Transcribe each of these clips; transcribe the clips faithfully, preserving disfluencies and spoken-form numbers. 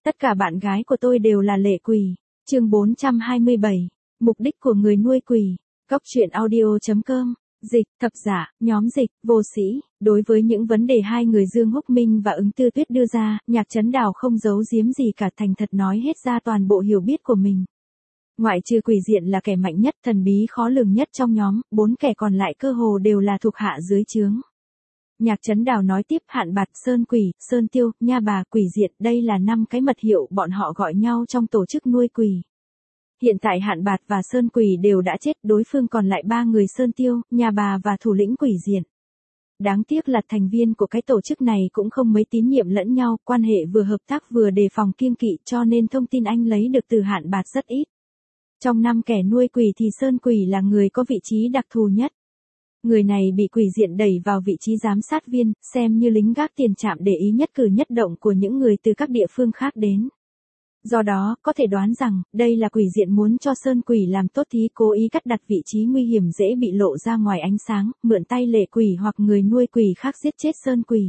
Tất cả bạn gái của tôi đều là lệ quỷ. Chương bốn trăm hai mươi bảy. Mục đích của người nuôi quỷ. Góc truyện audio chấm com. Dịch, thập giả, nhóm dịch, vô sĩ. Đối với những vấn đề hai người Dương Húc Minh và Ứng Tư Tuyết đưa ra, Nhạc Trấn Đào không giấu giếm gì cả, thành thật nói hết ra toàn bộ hiểu biết của mình. Ngoại trừ Quỷ Diện là kẻ mạnh nhất, thần bí khó lường nhất trong nhóm, bốn kẻ còn lại cơ hồ đều là thuộc hạ dưới trướng. Nhạc Trấn Đào nói tiếp, Hạn Bạt, Sơn Quỷ, Sơn Tiêu, Nha Bà, Quỷ Diện, đây là năm cái mật hiệu bọn họ gọi nhau trong tổ chức nuôi quỷ. Hiện tại Hạn Bạt và Sơn Quỷ đều đã chết, đối phương còn lại ba người Sơn Tiêu, Nha Bà và thủ lĩnh Quỷ Diện. Đáng tiếc là thành viên của cái tổ chức này cũng không mấy tín nhiệm lẫn nhau, quan hệ vừa hợp tác vừa đề phòng kiêng kỵ, cho nên thông tin anh lấy được từ Hạn Bạt rất ít. Trong năm kẻ nuôi quỷ thì Sơn Quỷ là người có vị trí đặc thù nhất. Người này bị Quỷ Diện đẩy vào vị trí giám sát viên, xem như lính gác tiền trạm để ý nhất cử nhất động của những người từ các địa phương khác đến. Do đó, có thể đoán rằng, đây là Quỷ Diện muốn cho Sơn Quỷ làm tốt thí, cố ý cắt đặt vị trí nguy hiểm dễ bị lộ ra ngoài ánh sáng, mượn tay lệ quỷ hoặc người nuôi quỷ khác giết chết Sơn Quỷ.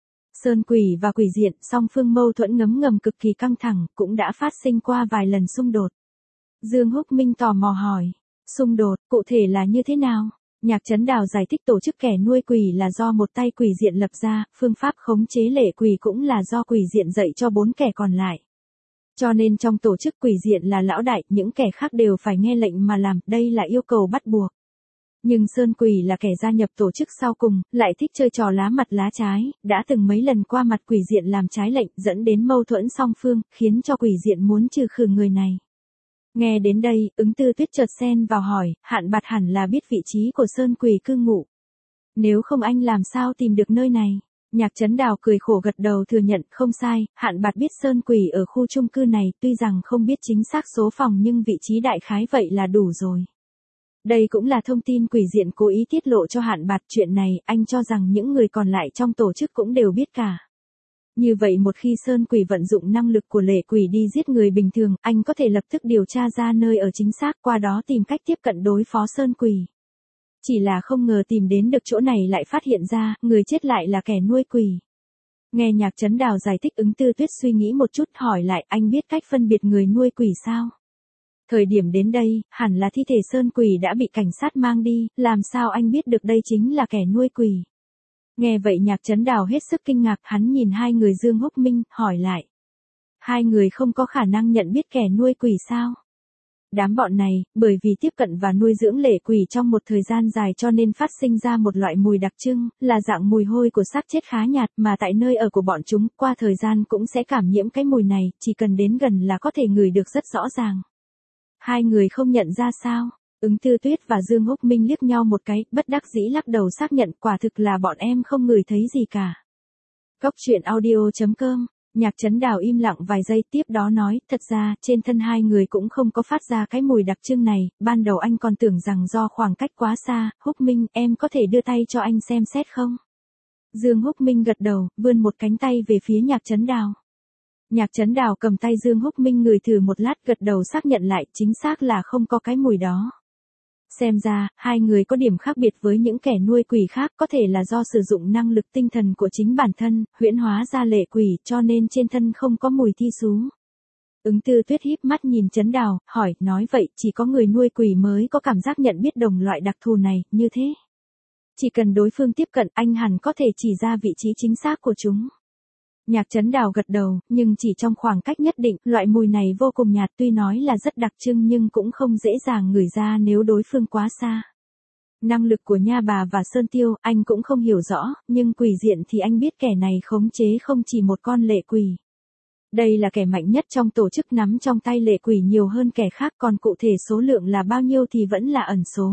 Sơn Quỷ và Quỷ Diện, song phương mâu thuẫn ngấm ngầm cực kỳ căng thẳng, cũng đã phát sinh qua vài lần xung đột. Dương Húc Minh tò mò hỏi, xung đột, cụ thể là như thế nào? Nhạc Trấn Đào giải thích tổ chức kẻ nuôi quỷ là do một tay Quỷ Diện lập ra, phương pháp khống chế lệ quỷ cũng là do Quỷ Diện dạy cho bốn kẻ còn lại. Cho nên trong tổ chức Quỷ Diện là lão đại, những kẻ khác đều phải nghe lệnh mà làm, đây là yêu cầu bắt buộc. Nhưng Sơn Quỷ là kẻ gia nhập tổ chức sau cùng, lại thích chơi trò lá mặt lá trái, đã từng mấy lần qua mặt Quỷ Diện làm trái lệnh, dẫn đến mâu thuẫn song phương, khiến cho Quỷ Diện muốn trừ khử người này. Nghe đến đây, Ứng Tư Tuyết chợt xen vào hỏi, Hạn Bạt hẳn là biết vị trí của Sơn Quỷ cư ngụ. Nếu không anh làm sao tìm được nơi này? Nhạc Trấn Đào cười khổ gật đầu thừa nhận, không sai, Hạn Bạt biết Sơn Quỷ ở khu chung cư này, tuy rằng không biết chính xác số phòng nhưng vị trí đại khái vậy là đủ rồi. Đây cũng là thông tin Quỷ Diện cố ý tiết lộ cho Hạn Bạt, chuyện này, anh cho rằng những người còn lại trong tổ chức cũng đều biết cả. Như vậy một khi Sơn Quỷ vận dụng năng lực của lệ quỷ đi giết người bình thường, anh có thể lập tức điều tra ra nơi ở chính xác, qua đó tìm cách tiếp cận đối phó Sơn Quỷ. Chỉ là không ngờ tìm đến được chỗ này lại phát hiện ra, người chết lại là kẻ nuôi quỷ. Nghe Nhạc Trấn Đào giải thích, Ứng Tư Tuyết suy nghĩ một chút hỏi lại, anh biết cách phân biệt người nuôi quỷ sao? Thời điểm đến đây, hẳn là thi thể Sơn Quỷ đã bị cảnh sát mang đi, làm sao anh biết được đây chính là kẻ nuôi quỷ? Nghe vậy Nhạc Trấn Đào hết sức kinh ngạc, hắn nhìn hai người Dương Húc Minh, hỏi lại. Hai người không có khả năng nhận biết kẻ nuôi quỷ sao? Đám bọn này, bởi vì tiếp cận và nuôi dưỡng lệ quỷ trong một thời gian dài cho nên phát sinh ra một loại mùi đặc trưng, là dạng mùi hôi của xác chết khá nhạt, mà tại nơi ở của bọn chúng, qua thời gian cũng sẽ cảm nhiễm cái mùi này, chỉ cần đến gần là có thể ngửi được rất rõ ràng. Hai người không nhận ra sao? Ứng Tư Tuyết và Dương Húc Minh liếc nhau một cái, bất đắc dĩ lắc đầu xác nhận, quả thực là bọn em không ngửi thấy gì cả. Góc truyện audio chấm com. Nhạc Trấn Đào im lặng vài giây, tiếp đó nói, thật ra, trên thân hai người cũng không có phát ra cái mùi đặc trưng này, ban đầu anh còn tưởng rằng do khoảng cách quá xa. Húc Minh, em có thể đưa tay cho anh xem xét không? Dương Húc Minh gật đầu, vươn một cánh tay về phía Nhạc Trấn Đào. Nhạc Trấn Đào cầm tay Dương Húc Minh ngửi thử một lát, gật đầu xác nhận lại, chính xác là không có cái mùi đó. Xem ra, hai người có điểm khác biệt với những kẻ nuôi quỷ khác, có thể là do sử dụng năng lực tinh thần của chính bản thân, huyễn hóa ra lệ quỷ, cho nên trên thân không có mùi thi xú. Ứng Tư Tuyết híp mắt nhìn Trấn Đào, hỏi, nói vậy, chỉ có người nuôi quỷ mới có cảm giác nhận biết đồng loại đặc thù này, như thế. Chỉ cần đối phương tiếp cận, anh hẳn có thể chỉ ra vị trí chính xác của chúng. Nhạc Trấn Đào gật đầu, nhưng chỉ trong khoảng cách nhất định, loại mùi này vô cùng nhạt, tuy nói là rất đặc trưng nhưng cũng không dễ dàng ngửi ra nếu đối phương quá xa. Năng lực của Nha Bà và Sơn Tiêu, anh cũng không hiểu rõ, nhưng Quỷ Diện thì anh biết kẻ này khống chế không chỉ một con lệ quỷ. Đây là kẻ mạnh nhất trong tổ chức, nắm trong tay lệ quỷ nhiều hơn kẻ khác, còn cụ thể số lượng là bao nhiêu thì vẫn là ẩn số.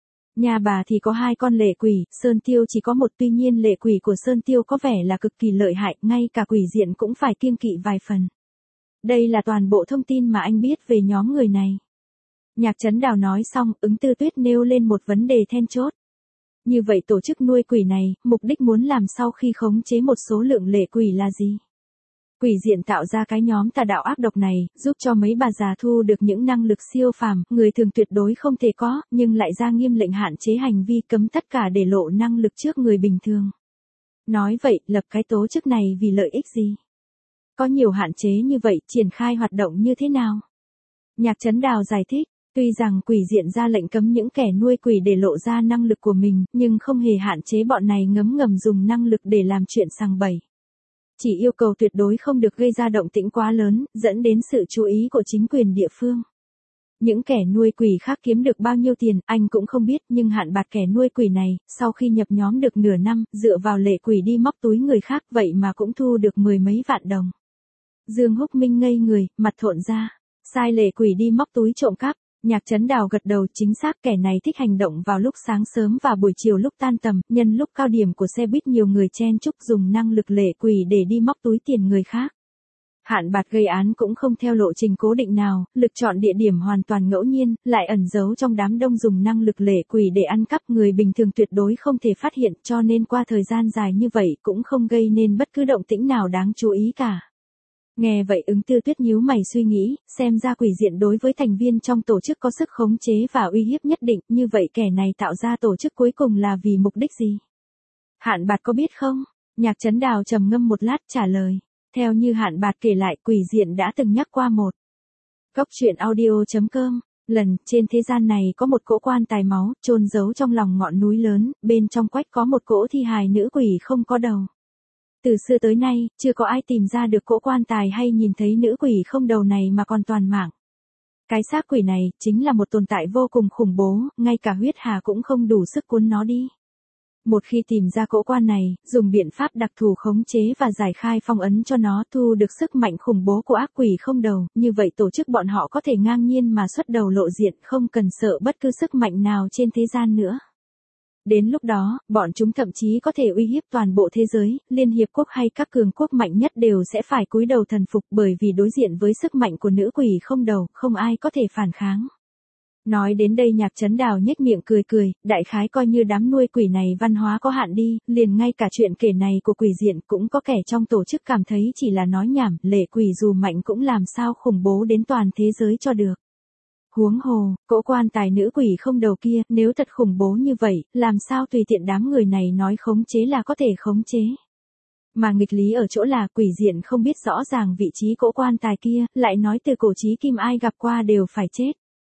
Nha Bà thì có hai con lệ quỷ, Sơn Tiêu chỉ có một, tuy nhiên lệ quỷ của Sơn Tiêu có vẻ là cực kỳ lợi hại, ngay cả Quỷ Diện cũng phải kiêng kỵ vài phần. Đây là toàn bộ thông tin mà anh biết về nhóm người này. Nhạc Trấn Đào nói xong, Ứng Tư Tuyết nêu lên một vấn đề then chốt. Như vậy tổ chức nuôi quỷ này, mục đích muốn làm sau khi khống chế một số lượng lệ quỷ là gì? Quỷ Diện tạo ra cái nhóm tà đạo ác độc này, giúp cho mấy bà già thu được những năng lực siêu phàm, người thường tuyệt đối không thể có, nhưng lại ra nghiêm lệnh hạn chế hành vi, cấm tất cả để lộ năng lực trước người bình thường. Nói vậy, lập cái tổ chức này vì lợi ích gì? Có nhiều hạn chế như vậy, triển khai hoạt động như thế nào? Nhạc Trấn Đào giải thích, tuy rằng quỷ diện ra lệnh cấm những kẻ nuôi quỷ để lộ ra năng lực của mình, nhưng không hề hạn chế bọn này ngấm ngầm dùng năng lực để làm chuyện sằng bậy. Chỉ yêu cầu tuyệt đối không được gây ra động tĩnh quá lớn, dẫn đến sự chú ý của chính quyền địa phương. Những kẻ nuôi quỷ khác kiếm được bao nhiêu tiền, anh cũng không biết, nhưng Hạn Bạt kẻ nuôi quỷ này, sau khi nhập nhóm được nửa năm, dựa vào lệ quỷ đi móc túi người khác, vậy mà cũng thu được mười mấy vạn đồng. Dương Húc Minh ngây người, mặt thộn ra. Sai lệ quỷ đi móc túi trộm cắp. Nhạc Trấn Đào gật đầu, chính xác, kẻ này thích hành động vào lúc sáng sớm và buổi chiều lúc tan tầm, nhân lúc cao điểm của xe buýt nhiều người chen chúc dùng năng lực lệ quỷ để đi móc túi tiền người khác. Hạn Bạt gây án cũng không theo lộ trình cố định nào, lực chọn địa điểm hoàn toàn ngẫu nhiên, lại ẩn giấu trong đám đông dùng năng lực lệ quỷ để ăn cắp, người bình thường tuyệt đối không thể phát hiện, cho nên qua thời gian dài như vậy cũng không gây nên bất cứ động tĩnh nào đáng chú ý cả. Nghe vậy Ứng Tư Tuyết nhíu mày suy nghĩ, xem ra quỷ diện đối với thành viên trong tổ chức có sức khống chế và uy hiếp nhất định, như vậy kẻ này tạo ra tổ chức cuối cùng là vì mục đích gì? Hạn Bạt có biết không? Nhạc Trấn Đào trầm ngâm một lát trả lời. Theo như Hạn Bạt kể lại, quỷ diện đã từng nhắc qua một góc truyện audio chấm com, lần trên thế gian này có một cỗ quan tài máu, chôn giấu trong lòng ngọn núi lớn, bên trong quách có một cỗ thi hài nữ quỷ không có đầu. Từ xưa tới nay, chưa có ai tìm ra được cỗ quan tài hay nhìn thấy nữ quỷ không đầu này mà còn toàn mạng. Cái xác quỷ này, chính là một tồn tại vô cùng khủng bố, ngay cả huyết hà cũng không đủ sức cuốn nó đi. Một khi tìm ra cỗ quan này, dùng biện pháp đặc thù khống chế và giải khai phong ấn cho nó thu được sức mạnh khủng bố của ác quỷ không đầu, như vậy tổ chức bọn họ có thể ngang nhiên mà xuất đầu lộ diện, không cần sợ bất cứ sức mạnh nào trên thế gian nữa. Đến lúc đó, bọn chúng thậm chí có thể uy hiếp toàn bộ thế giới, Liên Hiệp Quốc hay các cường quốc mạnh nhất đều sẽ phải cúi đầu thần phục, bởi vì đối diện với sức mạnh của nữ quỷ không đầu, không ai có thể phản kháng. Nói đến đây Nhạc Trấn Đào nhếch miệng cười cười, đại khái coi như đám nuôi quỷ này văn hóa có hạn đi, liền ngay cả chuyện kể này của quỷ diện cũng có kẻ trong tổ chức cảm thấy chỉ là nói nhảm, lệ quỷ dù mạnh cũng làm sao khủng bố đến toàn thế giới cho được. Huống hồ, cỗ quan tài nữ quỷ không đầu kia, nếu thật khủng bố như vậy, làm sao tùy tiện đám người này nói khống chế là có thể khống chế. Mà nghịch lý ở chỗ là quỷ diện không biết rõ ràng vị trí cỗ quan tài kia, lại nói từ cổ chí kim ai gặp qua đều phải chết.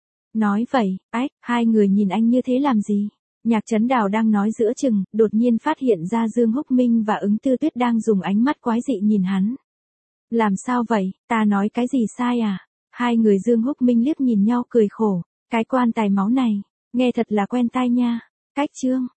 Nói vậy, ách, hai người nhìn anh như thế làm gì? Nhạc Trấn Đào đang nói giữa chừng, đột nhiên phát hiện ra Dương Húc Minh và Ứng Tư Tuyết đang dùng ánh mắt quái dị nhìn hắn. Làm sao vậy, ta nói cái gì sai à? Hai người Dương Húc Minh liếc nhìn nhau cười khổ, cái quan tài máu này, nghe thật là quen tai nha. Cách chương